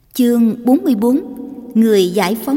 Chương 44. Người giải phóng.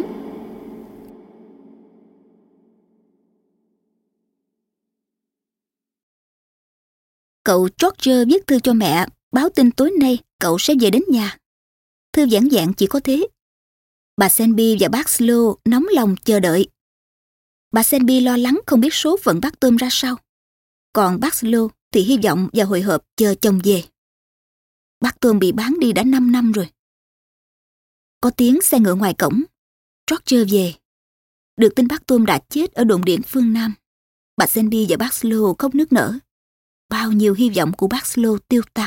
Cậu George viết thư cho mẹ, báo tin tối nay cậu sẽ về đến nhà. Thư giản dị chỉ có thế. Bà Selby và bác Slow nóng lòng chờ đợi. Bà Selby lo lắng không biết số phận bác Tom ra sao. Còn bác Slow thì hy vọng và hồi hộp chờ chồng về. Bác Tom bị bán đi đã 5 năm rồi. Có tiếng xe ngựa ngoài cổng. George về. Được tin bác Tom đã chết ở đồn điện phương Nam. Bà Selby và bác Slow khóc nức nở. Bao nhiêu hy vọng của bác Slow tiêu tan.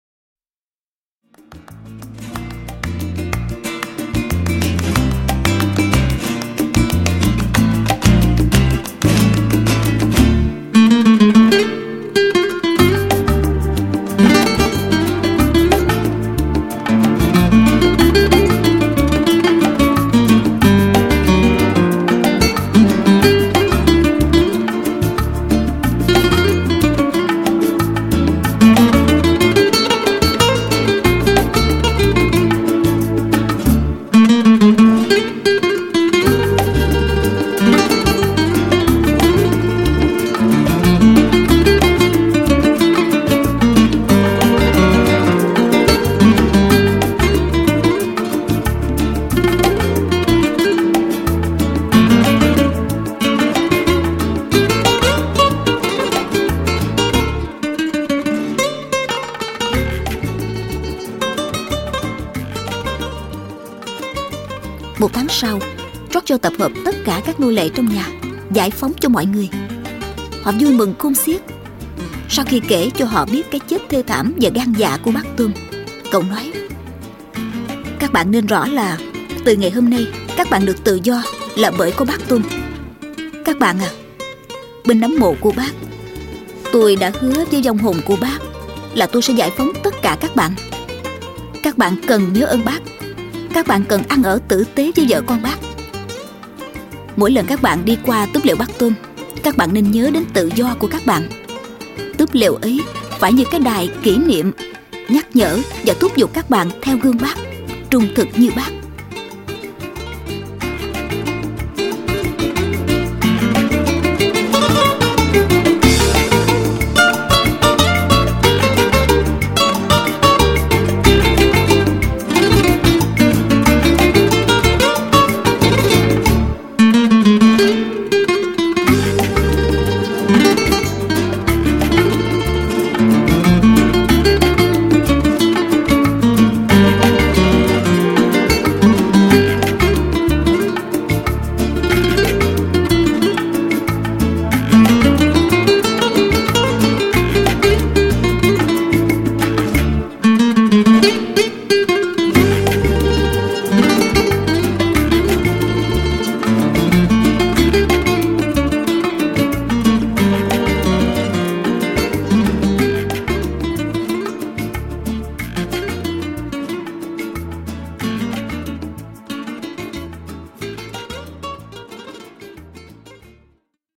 Một tháng sau, George tập hợp tất cả các nô lệ trong nhà, giải phóng cho mọi người. Họ vui mừng khôn xiết. Sau khi kể cho họ biết cái chết thê thảm và gan dạ của bác Tom, cậu nói: các bạn nên rõ là từ ngày hôm nay các bạn được tự do là bởi có bác Tom. Các bạn à, bên nấm mộ của bác, tôi đã hứa với vong hồn của bác là tôi sẽ giải phóng tất cả các bạn. Các bạn cần nhớ ơn bác. Các bạn cần ăn ở tử tế với vợ con bác. Mỗi lần các bạn đi qua túp lều bác Tom, các bạn nên nhớ đến tự do của các bạn. Túp lều ấy phải như cái đài kỷ niệm, nhắc nhở và thúc giục các bạn theo gương bác, trung thực như bác.